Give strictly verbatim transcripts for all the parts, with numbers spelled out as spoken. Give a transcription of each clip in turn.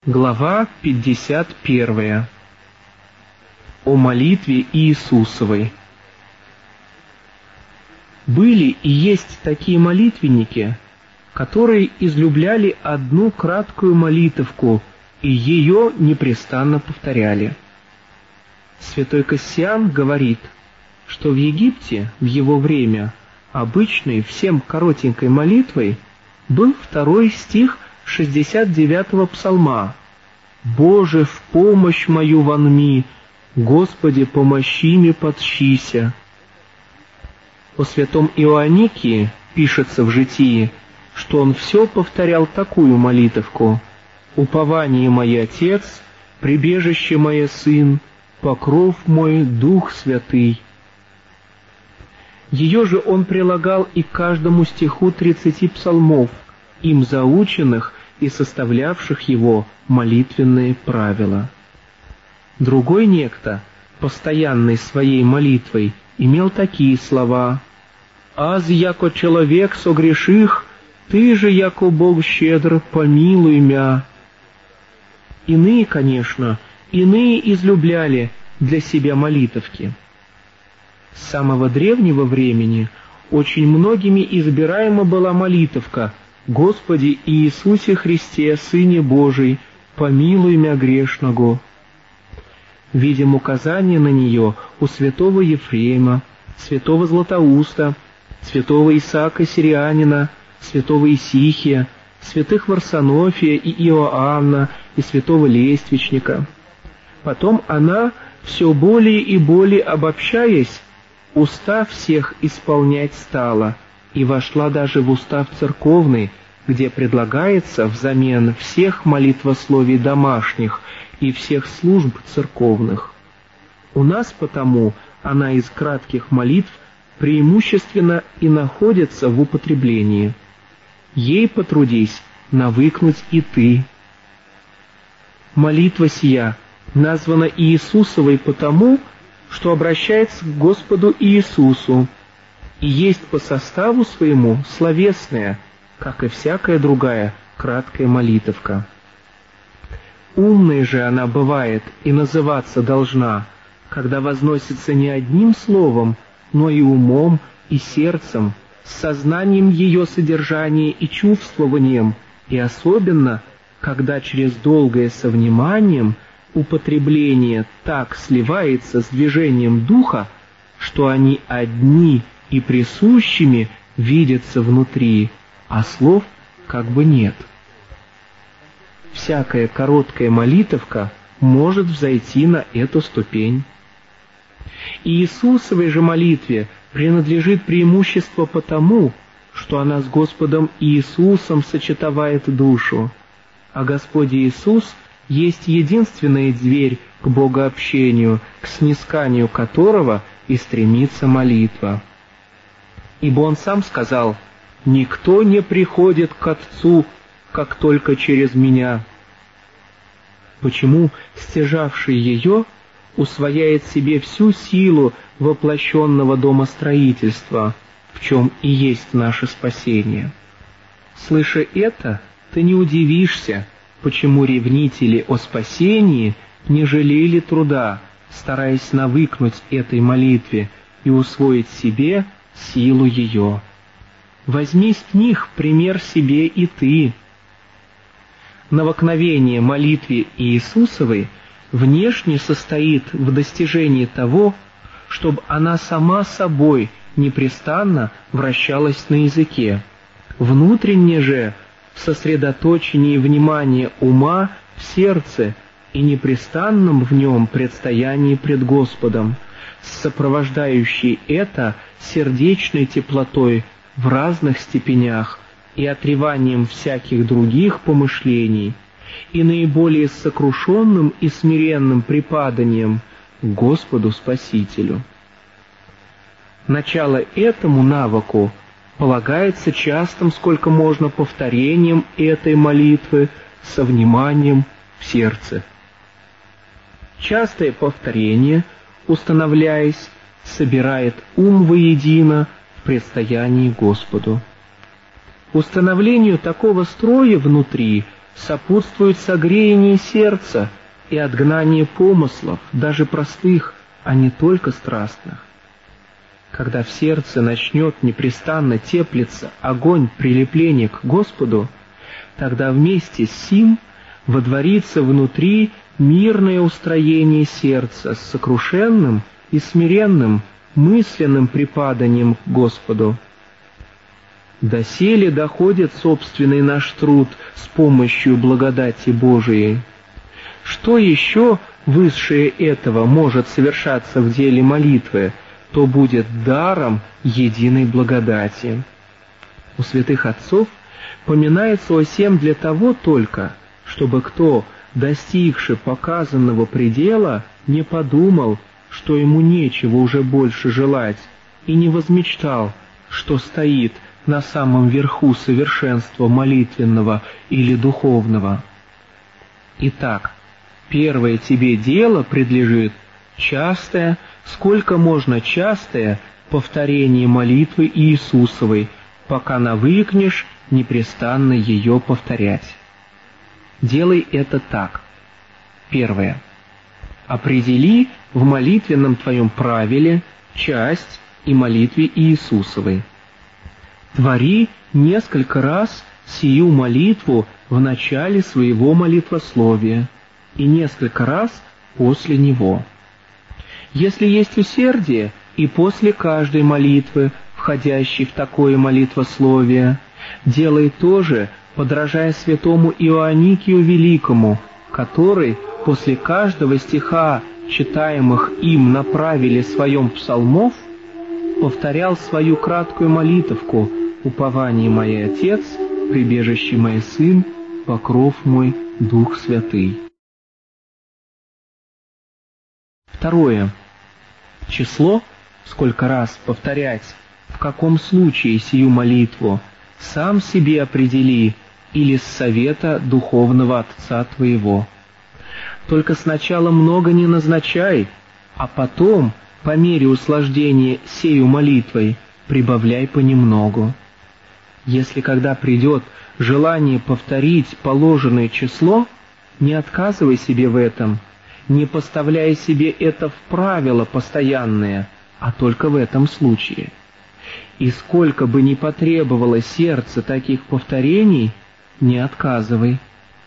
Глава пятьдесят первая. О молитве Иисусовой. Были и есть такие молитвенники, которые излюбляли одну краткую молитовку и ее непрестанно повторяли. Святой Кассиан говорит, что в Египте в его время обычной всем коротенькой молитвой был второй стих шестьдесят девятого псалма: «Боже, в помощь мою вонми, Господи, помощи мне, подщися». О святом Иоанникии пишется в житии, что он все повторял такую молитовку: «Упование мой Отец, прибежище мое Сын, покров мой Дух Святый». Ее же он прилагал и к каждому стиху тридцати псалмов, им заученных и составлявших его молитвенные правила. Другой некто, постоянной своей молитвой, имел такие слова: «Аз, яко человек согреших, ты же, яко Бог щедр, помилуй мя». Иные, конечно, иные излюбляли для себя молитовки. С самого древнего времени очень многими избираема была молитовка: «Господи Иисусе Христе, Сыне Божий, помилуй мя грешного». Видим указания на нее у святого Ефрема, святого Златоуста, святого Исаака Сирианина, святого Исихия, святых Варсонофия и Иоанна и святого Лествичника. Потом она, все более и более обобщаясь, устав всех исполнять стала, и вошла даже в устав церковный, где предлагается взамен всех молитвословий домашних и всех служб церковных. У нас потому она из кратких молитв преимущественно и находится в употреблении. Ей потрудись навыкнуть и ты. Молитва сия названа Иисусовой потому, что обращается к Господу Иисусу, и есть по составу своему словесная, как и всякая другая краткая молитовка. Умной же она бывает и называться должна, когда возносится не одним словом, но и умом, и сердцем, с сознанием ее содержания и чувствованием, и особенно, когда через долгое со вниманием употребление так сливается с движением духа, что они одни и присущими видятся внутри, а слов как бы нет. Всякая короткая молитовка может взойти на эту ступень. Иисусовой же молитве принадлежит преимущество потому, что она с Господом Иисусом сочетовает душу, а Господь Иисус есть единственная дверь к богообщению, к снисканию которого и стремится молитва. Ибо Он сам сказал: «Никто не приходит к Отцу, как только через Меня». Почему стяжавший ее усвояет себе всю силу воплощенного домостроительства, в чем и есть наше спасение? Слыша это, ты не удивишься, почему ревнители о спасении не жалели труда, стараясь навыкнуть этой молитве и усвоить себе силу ее. Возьми с них пример себе и ты. Навыкновение молитве Иисусовой внешне состоит в достижении того, чтобы она сама собой непрестанно вращалась на языке, внутренне же в сосредоточении внимания ума в сердце и непрестанном в нем предстоянии пред Господом, сопровождающей это сердечной теплотой в разных степенях и отреванием всяких других помышлений, и наиболее сокрушенным и смиренным припаданием к Господу Спасителю. Начало этому навыку полагается частым сколько можно повторением этой молитвы со вниманием в сердце. Частое повторение, установляясь, собирает ум воедино в предстоянии Господу. Установлению такого строя внутри сопутствует согреяние сердца и отгнание помыслов, даже простых, а не только страстных. Когда в сердце начнет непрестанно теплиться огонь прилепления к Господу, тогда вместе с сим водворится внутри мирное устроение сердца с сокрушенным и смиренным мысленным припаданием к Господу. Доселе доходит собственный наш труд с помощью благодати Божией. Что еще высшее этого может совершаться в деле молитвы, то будет даром единой благодати. У святых отцов поминается о сем для того только, чтобы кто, достигши показанного предела, не подумал, что ему нечего уже больше желать, и не возмечтал, что стоит на самом верху совершенства молитвенного или духовного. Итак, первое тебе дело предлежит частое, сколько можно частое, повторение молитвы Иисусовой, пока навыкнешь непрестанно ее повторять. Делай это так. Первое. Определи в молитвенном твоем правиле часть и молитве Иисусовой. Твори несколько раз сию молитву в начале своего молитвословия и несколько раз после него. Если есть усердие, и после каждой молитвы, входящей в такое молитвословие, делай то же, подражая святому Иоанникию Великому, который после каждого стиха, читаемых им на правиле своем псалмов, повторял свою краткую молитовку: «Упование мой Отец, прибежище мой Сын, покров мой Дух Святый». Второе. Число, сколько раз повторять, в каком случае сию молитву, сам себе определи или с совета духовного отца твоего. Только сначала много не назначай, а потом, по мере услаждения сею молитвой, прибавляй понемногу. Если когда придет желание повторить положенное число, не отказывай себе в этом, не поставляя себе это в правило постоянное, а только в этом случае. И сколько бы ни потребовало сердце таких повторений, не отказывай.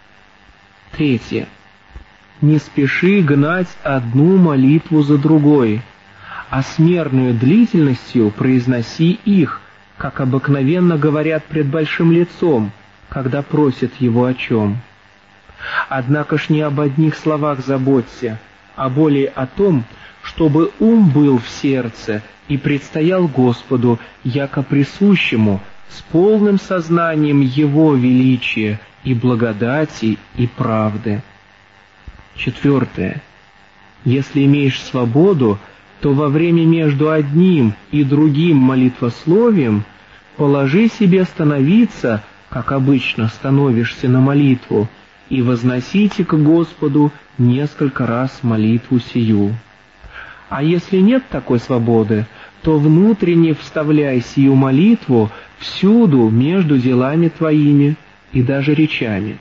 Третье. Не спеши гнать одну молитву за другой, а с мерную длительностью произноси их, как обыкновенно говорят пред большим лицом, когда просят его о чем. Однако ж не об одних словах заботься, а более о том, чтобы ум был в сердце и предстоял Господу, яко присущему, с полным сознанием Его величия и благодати и правды. Четвертое. Если имеешь свободу, то во время между одним и другим молитвословием положи себе становиться, как обычно становишься на молитву, и возносите к Господу несколько раз молитву сию. А если нет такой свободы, то внутренне вставляй сию молитву всюду между делами твоими и даже речами.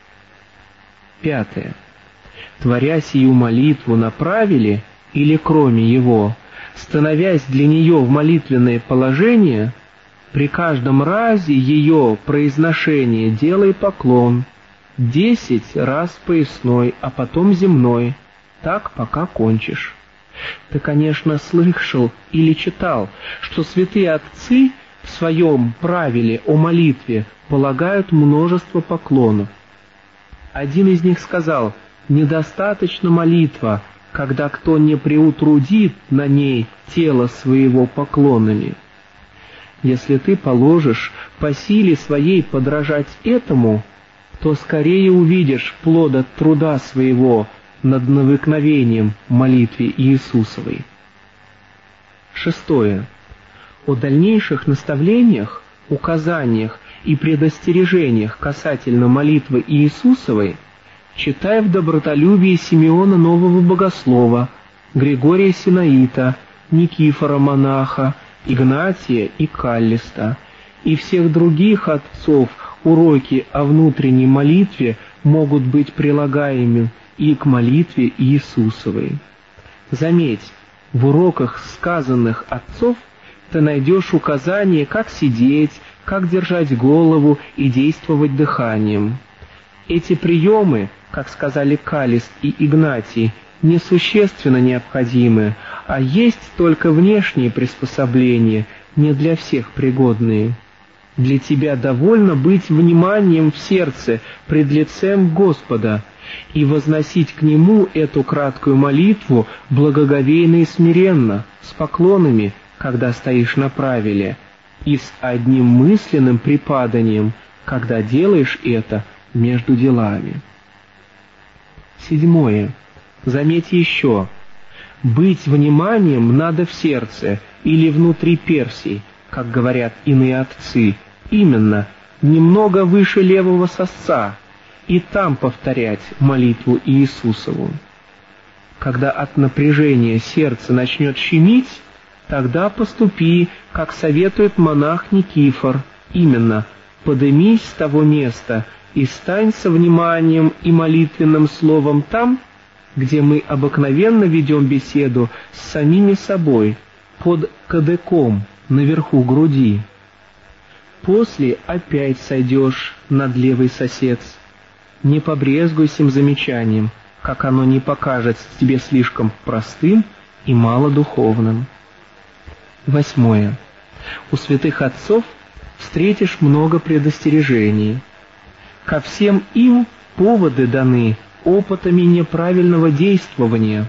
Пятое. Творя сию молитву на правиле или кроме его, становясь для нее в молитвенное положение, при каждом разе ее произношения делай поклон, десять раз поясной, а потом земной, так пока кончишь. Ты, конечно, слышал или читал, что святые отцы в своем правиле о молитве полагают множество поклонов. Один из них сказал: «Недостаточно молитва, когда кто не приутрудит на ней тело своего поклонами». Если ты положишь по силе своей подражать этому, то скорее увидишь плод от труда своего над навыкновением молитве Иисусовой. Шестое. О дальнейших наставлениях, указаниях и предостережениях касательно молитвы Иисусовой читай в добротолюбии Симеона Нового Богослова, Григория Синаита, Никифора Монаха, Игнатия и Каллиста, и всех других отцов уроки о внутренней молитве могут быть прилагаемы и к молитве Иисусовой. Заметь, в уроках сказанных отцов ты найдешь указания, как сидеть, как держать голову и действовать дыханием. Эти приемы, как сказали Калист и Игнатий, несущественно необходимы, а есть только внешние приспособления, не для всех пригодные. Для тебя довольно быть вниманием в сердце пред лицем Господа и возносить к Нему эту краткую молитву благоговейно и смиренно, с поклонами, когда стоишь на правиле, и с одним мысленным припаданием, когда делаешь это между делами. Седьмое. Заметь еще. Быть вниманием надо в сердце или внутри персий, как говорят иные отцы, именно немного выше левого сосца, и там повторять молитву Иисусову. Когда от напряжения сердце начнет щемить, тогда поступи, как советует монах Никифор, именно подымись с того места и стань со вниманием и молитвенным словом там, где мы обыкновенно ведем беседу с самими собой, под кадыком, наверху груди. После опять сойдешь над левый сосец. Не побрезгуй сим замечанием, как оно не покажется тебе слишком простым и малодуховным. Восьмое. У святых отцов встретишь много предостережений. Ко всем им поводы даны опытами неправильного действования.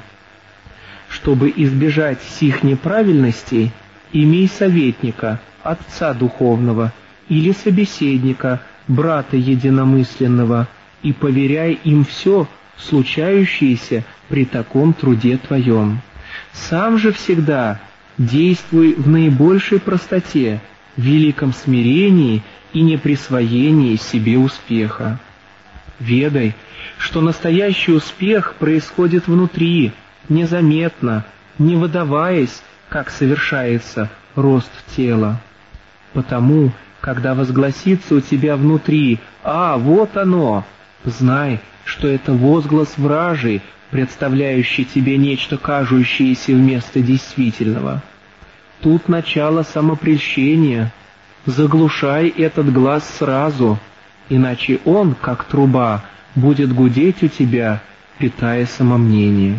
Чтобы избежать сих неправильностей, имей советника, отца духовного или собеседника, брата единомысленного, и поверяй им все, случающееся при таком труде твоем. Сам же всегда действуй в наибольшей простоте, в великом смирении и неприсвоении себе успеха. Ведай, что настоящий успех происходит внутри, незаметно, не выдаваясь, как совершается рост тела. Потому, когда возгласится у тебя внутри «А, вот оно!», знай, что это возглас вражий, представляющий тебе нечто кажущееся вместо действительного. Тут начало самопрельщения. Заглушай этот глаз сразу, иначе он, как труба, будет гудеть у тебя, питая самомнение.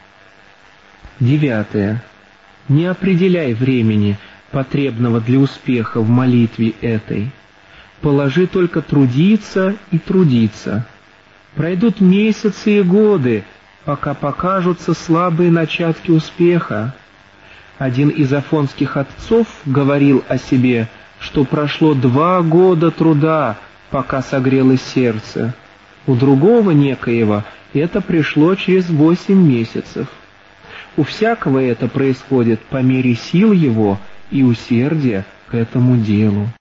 Девятое. Не определяй времени, потребного для успеха в молитве этой. Положи только трудиться и трудиться. Пройдут месяцы и годы, пока покажутся слабые начатки успеха. Один из афонских отцов говорил о себе, что прошло два года труда, пока согрелось сердце. У другого некоего это пришло через восемь месяцев. У всякого это происходит по мере сил его и усердия к этому делу.